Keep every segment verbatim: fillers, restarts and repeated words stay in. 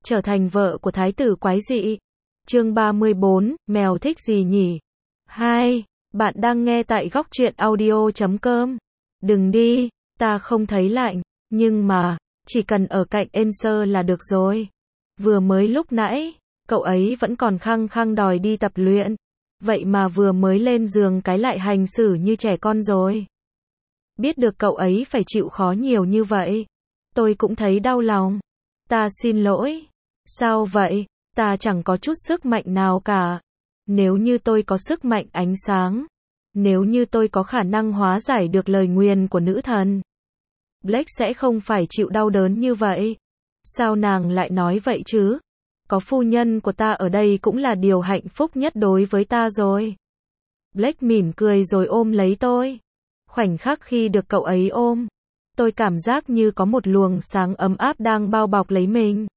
trở thành vợ của thái tử quái dị. Chương ba mươi bốn, mèo thích gì nhỉ? hai. Bạn đang nghe tại góc truyện audio chấm com. Đừng đi, ta không thấy lạnh, nhưng mà, chỉ cần ở cạnh Enser là được rồi. Vừa mới lúc nãy, cậu ấy vẫn còn khăng khăng đòi đi tập luyện. Vậy mà vừa mới lên giường cái lại hành xử như trẻ con rồi. Biết được cậu ấy phải chịu khó nhiều như vậy, tôi cũng thấy đau lòng. Ta xin lỗi. Sao vậy? Ta chẳng có chút sức mạnh nào cả. Nếu như tôi có sức mạnh ánh sáng, nếu như tôi có khả năng hóa giải được lời nguyền của nữ thần, Blake sẽ không phải chịu đau đớn như vậy. Sao nàng lại nói vậy chứ? Có phu nhân của ta ở đây cũng là điều hạnh phúc nhất đối với ta rồi. Blake mỉm cười rồi ôm lấy tôi. Khoảnh khắc khi được cậu ấy ôm, tôi cảm giác như có một luồng sáng ấm áp đang bao bọc lấy mình.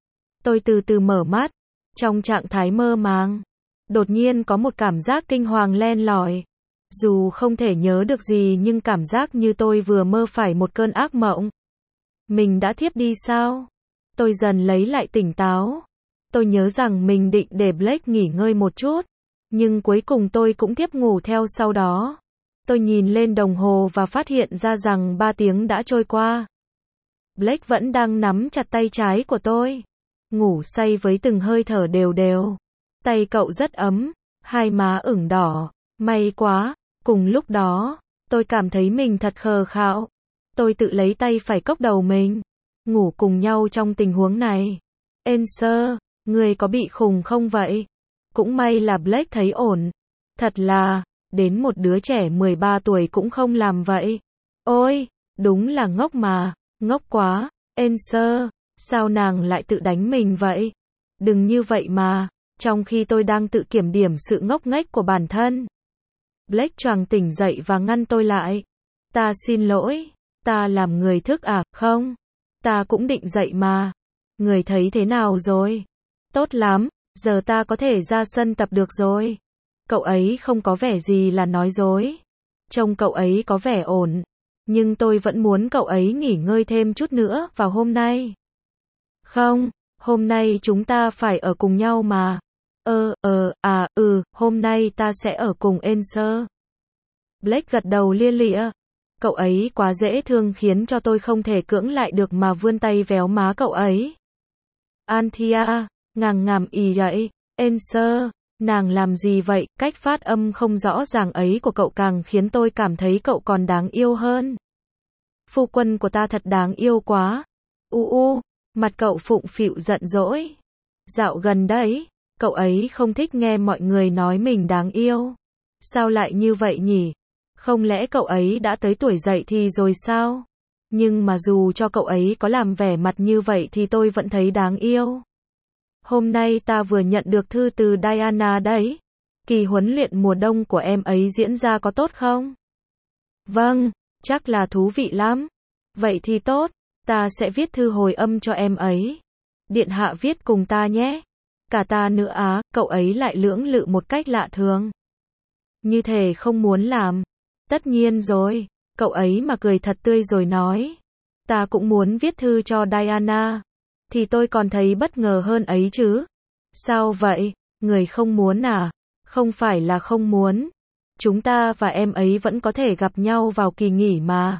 Tôi từ từ mở mắt, trong trạng thái mơ màng. Đột nhiên có một cảm giác kinh hoàng len lỏi. Dù không thể nhớ được gì nhưng cảm giác như tôi vừa mơ phải một cơn ác mộng. Mình đã thiếp đi sao? Tôi dần lấy lại tỉnh táo. Tôi nhớ rằng mình định để Blake nghỉ ngơi một chút, nhưng cuối cùng tôi cũng thiếp ngủ theo sau đó. Tôi nhìn lên đồng hồ và phát hiện ra rằng ba tiếng đã trôi qua. Blake vẫn đang nắm chặt tay trái của tôi, ngủ say với từng hơi thở đều đều. Tay cậu rất ấm, hai má ửng đỏ. May quá. Cùng lúc đó, tôi cảm thấy mình thật khờ khạo. Tôi tự lấy tay phải cốc đầu mình. Ngủ cùng nhau trong tình huống này. Enser, người có bị khùng không vậy? Cũng may là Blake thấy ổn. Thật là, đến một đứa trẻ mười ba tuổi cũng không làm vậy. Ôi, đúng là ngốc mà, ngốc quá. Enser, sao nàng lại tự đánh mình vậy? Đừng như vậy mà, trong khi tôi đang tự kiểm điểm sự ngốc nghếch của bản thân. Blake choàng tỉnh dậy và ngăn tôi lại. Ta xin lỗi, ta làm người thức à? Không, ta cũng định dậy mà. Người thấy thế nào rồi? Tốt lắm, giờ ta có thể ra sân tập được rồi. Cậu ấy không có vẻ gì là nói dối. Trông cậu ấy có vẻ ổn. Nhưng tôi vẫn muốn cậu ấy nghỉ ngơi thêm chút nữa vào hôm nay. Không, hôm nay chúng ta phải ở cùng nhau mà. Ơ, ờ, à, ừ, hôm nay ta sẽ ở cùng Enser. Blake gật đầu lia lịa. Cậu ấy quá dễ thương khiến cho tôi không thể cưỡng lại được mà vươn tay véo má cậu ấy. Anthea, ngàng ngàm ì vậy. Enser, nàng làm gì vậy? Cách phát âm không rõ ràng ấy của cậu càng khiến tôi cảm thấy cậu còn đáng yêu hơn. Phu quân của ta thật đáng yêu quá. U u, mặt cậu phụng phịu giận dỗi. Dạo gần đấy, cậu ấy không thích nghe mọi người nói mình đáng yêu. Sao lại như vậy nhỉ? Không lẽ cậu ấy đã tới tuổi dậy thì rồi sao? Nhưng mà dù cho cậu ấy có làm vẻ mặt như vậy thì tôi vẫn thấy đáng yêu. Hôm nay ta vừa nhận được thư từ Diana đấy. Kỳ huấn luyện mùa đông của em ấy diễn ra có tốt không? Vâng, chắc là thú vị lắm. Vậy thì tốt, ta sẽ viết thư hồi âm cho em ấy. Điện hạ viết cùng ta nhé. Cả ta nữa á, cậu ấy lại lưỡng lự một cách lạ thường. Như thể không muốn làm. Tất nhiên rồi, cậu ấy mà cười thật tươi rồi nói. Ta cũng muốn viết thư cho Diana. Thì tôi còn thấy bất ngờ hơn ấy chứ. Sao vậy? Người không muốn à? Không phải là không muốn. Chúng ta và em ấy vẫn có thể gặp nhau vào kỳ nghỉ mà.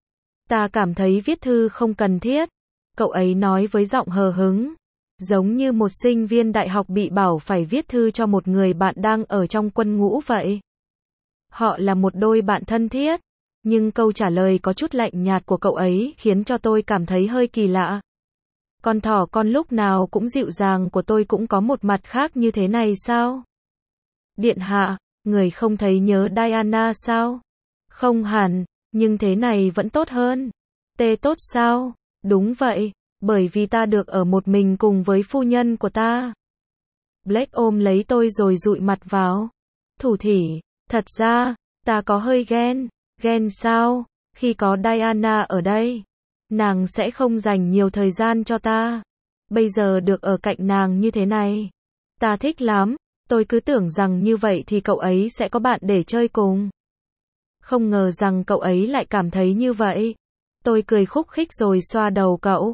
Ta cảm thấy viết thư không cần thiết. Cậu ấy nói với giọng hờ hững. Giống như một sinh viên đại học bị bảo phải viết thư cho một người bạn đang ở trong quân ngũ vậy. Họ là một đôi bạn thân thiết. Nhưng câu trả lời có chút lạnh nhạt của cậu ấy khiến cho tôi cảm thấy hơi kỳ lạ. Con thỏ con lúc nào cũng dịu dàng của tôi cũng có một mặt khác như thế này sao? Điện hạ, người không thấy nhớ Diana sao? Không hẳn, nhưng thế này vẫn tốt hơn. Tê tốt sao? Đúng vậy, bởi vì ta được ở một mình cùng với phu nhân của ta. Blake ôm lấy tôi rồi dụi mặt vào. Thủ thỉ, thật ra, ta có hơi ghen. Ghen sao? Khi có Diana ở đây, nàng sẽ không dành nhiều thời gian cho ta. Bây giờ được ở cạnh nàng như thế này, ta thích lắm. Tôi cứ tưởng rằng như vậy thì cậu ấy sẽ có bạn để chơi cùng. Không ngờ rằng cậu ấy lại cảm thấy như vậy. Tôi cười khúc khích rồi xoa đầu cậu.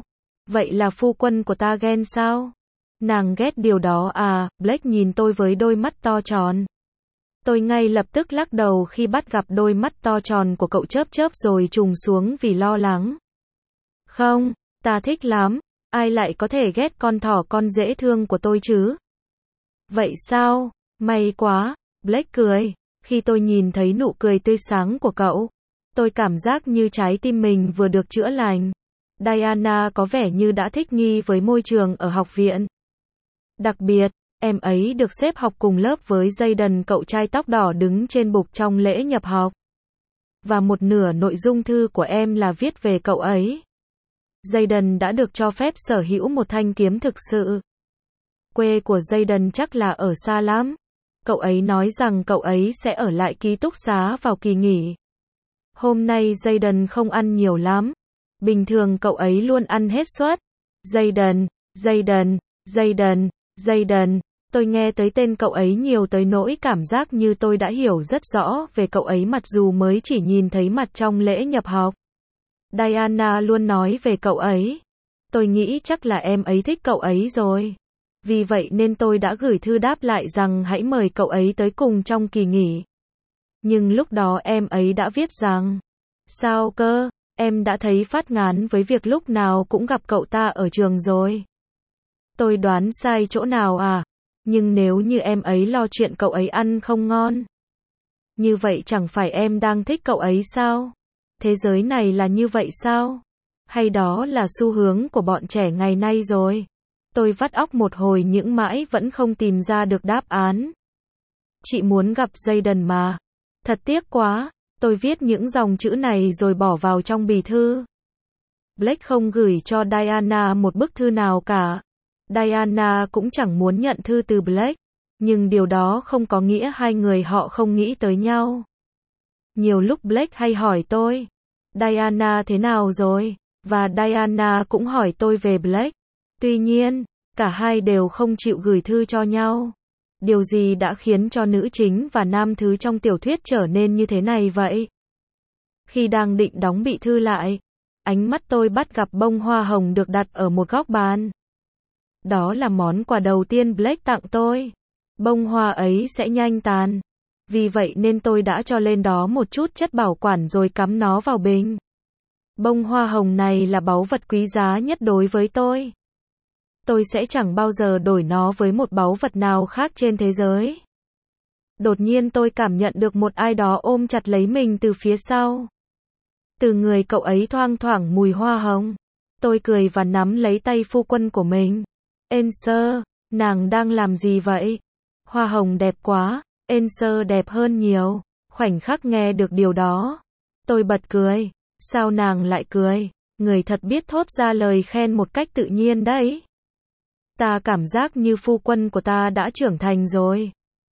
Vậy là phu quân của ta ghen sao? Nàng ghét điều đó à? Blake nhìn tôi với đôi mắt to tròn. Tôi ngay lập tức lắc đầu khi bắt gặp đôi mắt to tròn của cậu chớp chớp rồi trùng xuống vì lo lắng. Không, ta thích lắm. Ai lại có thể ghét con thỏ con dễ thương của tôi chứ? Vậy sao? May quá. Blake cười. Khi tôi nhìn thấy nụ cười tươi sáng của cậu, tôi cảm giác như trái tim mình vừa được chữa lành. Diana có vẻ như đã thích nghi với môi trường ở học viện. Đặc biệt, em ấy được xếp học cùng lớp với Jayden, cậu trai tóc đỏ đứng trên bục trong lễ nhập học. Và một nửa nội dung thư của em là viết về cậu ấy. Jayden đã được cho phép sở hữu một thanh kiếm thực sự. Quê của Jayden chắc là ở xa lắm. Cậu ấy nói rằng cậu ấy sẽ ở lại ký túc xá vào kỳ nghỉ. Hôm nay Jayden không ăn nhiều lắm. Bình thường cậu ấy luôn ăn hết suất. Jayden, Jayden, Jayden, Jayden. Tôi nghe tới tên cậu ấy nhiều tới nỗi cảm giác như tôi đã hiểu rất rõ về cậu ấy mặc dù mới chỉ nhìn thấy mặt trong lễ nhập học. Diana luôn nói về cậu ấy. Tôi nghĩ chắc là em ấy thích cậu ấy rồi. Vì vậy nên tôi đã gửi thư đáp lại rằng hãy mời cậu ấy tới cùng trong kỳ nghỉ. Nhưng lúc đó em ấy đã viết rằng, sao cơ, em đã thấy phát ngán với việc lúc nào cũng gặp cậu ta ở trường rồi. Tôi đoán sai chỗ nào à? Nhưng nếu như em ấy lo chuyện cậu ấy ăn không ngon, như vậy chẳng phải em đang thích cậu ấy sao? Thế giới này là như vậy sao? Hay đó là xu hướng của bọn trẻ ngày nay rồi? Tôi vắt óc một hồi những mãi vẫn không tìm ra được đáp án. Chị muốn gặp Jayden mà. Thật tiếc quá. Tôi viết những dòng chữ này rồi bỏ vào trong bì thư. Blake không gửi cho Diana một bức thư nào cả. Diana cũng chẳng muốn nhận thư từ Blake. Nhưng điều đó không có nghĩa hai người họ không nghĩ tới nhau. Nhiều lúc Blake hay hỏi tôi, Diana thế nào rồi? Và Diana cũng hỏi tôi về Blake. Tuy nhiên, cả hai đều không chịu gửi thư cho nhau. Điều gì đã khiến cho nữ chính và nam thứ trong tiểu thuyết trở nên như thế này vậy? Khi đang định đóng bì thư lại, ánh mắt tôi bắt gặp bông hoa hồng được đặt ở một góc bàn. Đó là món quà đầu tiên Blake tặng tôi. Bông hoa ấy sẽ nhanh tàn. Vì vậy nên tôi đã cho lên đó một chút chất bảo quản rồi cắm nó vào bình. Bông hoa hồng này là báu vật quý giá nhất đối với tôi. Tôi sẽ chẳng bao giờ đổi nó với một báu vật nào khác trên thế giới. Đột nhiên tôi cảm nhận được một ai đó ôm chặt lấy mình từ phía sau. Từ người cậu ấy thoang thoảng mùi hoa hồng. Tôi cười và nắm lấy tay phu quân của mình. Enser, nàng đang làm gì vậy? Hoa hồng đẹp quá. Enser đẹp hơn nhiều. Khoảnh khắc nghe được điều đó, tôi bật cười. Sao nàng lại cười? Người thật biết thốt ra lời khen một cách tự nhiên đấy. Ta cảm giác như phu quân của ta đã trưởng thành rồi.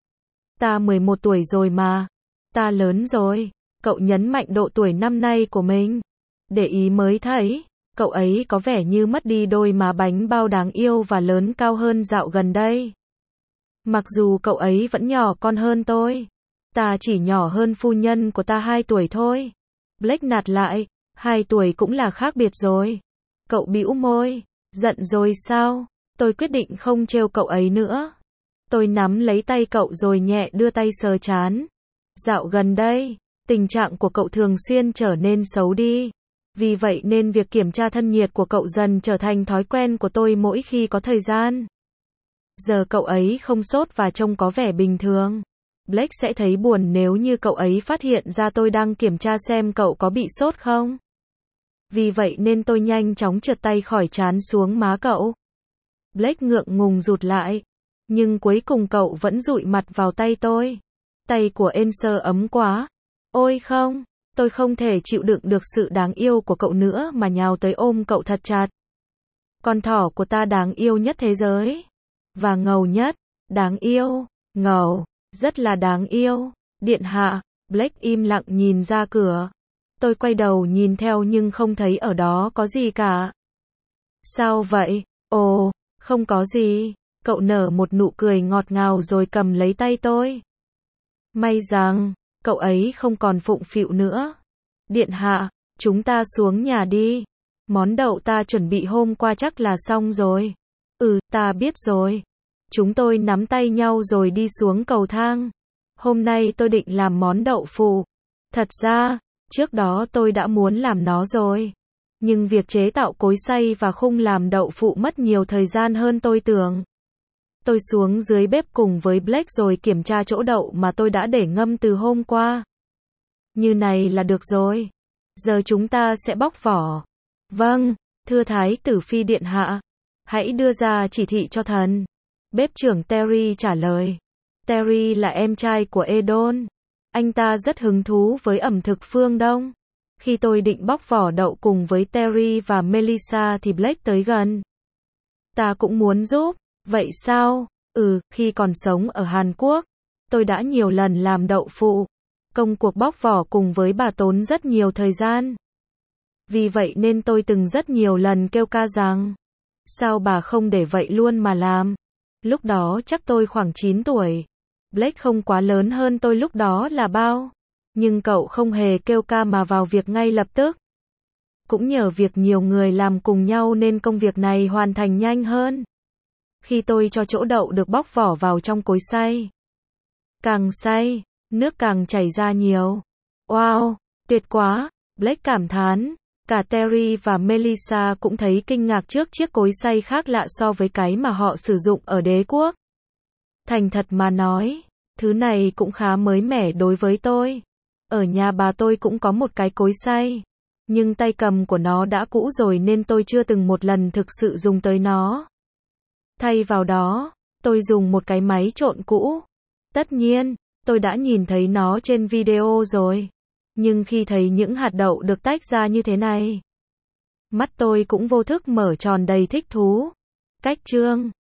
Ta mười một tuổi rồi mà. Ta lớn rồi. Cậu nhấn mạnh độ tuổi năm nay của mình. Để ý mới thấy, cậu ấy có vẻ như mất đi đôi má bánh bao đáng yêu và lớn cao hơn dạo gần đây. Mặc dù cậu ấy vẫn nhỏ con hơn tôi. Ta chỉ nhỏ hơn phu nhân của ta hai tuổi thôi. Blake nạt lại, hai tuổi cũng là khác biệt rồi. Cậu bĩu môi, giận rồi sao? Tôi quyết định không trêu cậu ấy nữa. Tôi nắm lấy tay cậu rồi nhẹ đưa tay sờ trán. Dạo gần đây, tình trạng của cậu thường xuyên trở nên xấu đi. Vì vậy nên việc kiểm tra thân nhiệt của cậu dần trở thành thói quen của tôi mỗi khi có thời gian. Giờ cậu ấy không sốt và trông có vẻ bình thường. Blake sẽ thấy buồn nếu như cậu ấy phát hiện ra tôi đang kiểm tra xem cậu có bị sốt không. Vì vậy nên tôi nhanh chóng trượt tay khỏi trán xuống má cậu. Blake ngượng ngùng rụt lại. Nhưng cuối cùng cậu vẫn dụi mặt vào tay tôi. Tay của Enser ấm quá. Ôi không, tôi không thể chịu đựng được sự đáng yêu của cậu nữa mà nhào tới ôm cậu thật chặt. Con thỏ của ta đáng yêu nhất thế giới. Và ngầu nhất. Đáng yêu, ngầu, rất là đáng yêu. Điện hạ. Blake im lặng nhìn ra cửa. Tôi quay đầu nhìn theo nhưng không thấy ở đó có gì cả. Sao vậy? Ồ, không có gì. Cậu nở một nụ cười ngọt ngào rồi cầm lấy tay tôi. May rằng, cậu ấy không còn phụng phịu nữa. Điện hạ, chúng ta xuống nhà đi. Món đậu ta chuẩn bị hôm qua chắc là xong rồi. Ừ, ta biết rồi. Chúng tôi nắm tay nhau rồi đi xuống cầu thang. Hôm nay tôi định làm món đậu phụ. Thật ra, trước đó tôi đã muốn làm nó rồi. Nhưng việc chế tạo cối xay và khung làm đậu phụ mất nhiều thời gian hơn tôi tưởng. Tôi xuống dưới bếp cùng với Blake rồi kiểm tra chỗ đậu mà tôi đã để ngâm từ hôm qua. Như này là được rồi. Giờ chúng ta sẽ bóc vỏ. Vâng, thưa Thái tử Phi điện hạ. Hãy đưa ra chỉ thị cho thần. Bếp trưởng Terry trả lời. Terry là em trai của Edon. Anh ta rất hứng thú với ẩm thực phương Đông. Khi tôi định bóc vỏ đậu cùng với Terry và Melissa thì Blake tới gần. Ta cũng muốn giúp. Vậy sao? Ừ, khi còn sống ở Hàn Quốc, tôi đã nhiều lần làm đậu phụ. Công cuộc bóc vỏ cùng với bà tốn rất nhiều thời gian. Vì vậy nên tôi từng rất nhiều lần kêu ca rằng, sao bà không để vậy luôn mà làm? Lúc đó chắc tôi khoảng chín tuổi. Blake không quá lớn hơn tôi lúc đó là bao. Nhưng cậu không hề kêu ca mà vào việc ngay lập tức. Cũng nhờ việc nhiều người làm cùng nhau nên công việc này hoàn thành nhanh hơn. Khi tôi cho chỗ đậu được bóc vỏ vào trong cối xay. Càng xay, nước càng chảy ra nhiều. Wow, tuyệt quá, Blake cảm thán. Cả Terry và Melissa cũng thấy kinh ngạc trước chiếc cối xay khác lạ so với cái mà họ sử dụng ở đế quốc. Thành thật mà nói, thứ này cũng khá mới mẻ đối với tôi. Ở nhà bà tôi cũng có một cái cối xay. Nhưng tay cầm của nó đã cũ rồi nên tôi chưa từng một lần thực sự dùng tới nó. Thay vào đó, tôi dùng một cái máy trộn cũ. Tất nhiên, tôi đã nhìn thấy nó trên video rồi. Nhưng khi thấy những hạt đậu được tách ra như thế này, mắt tôi cũng vô thức mở tròn đầy thích thú. Cách chương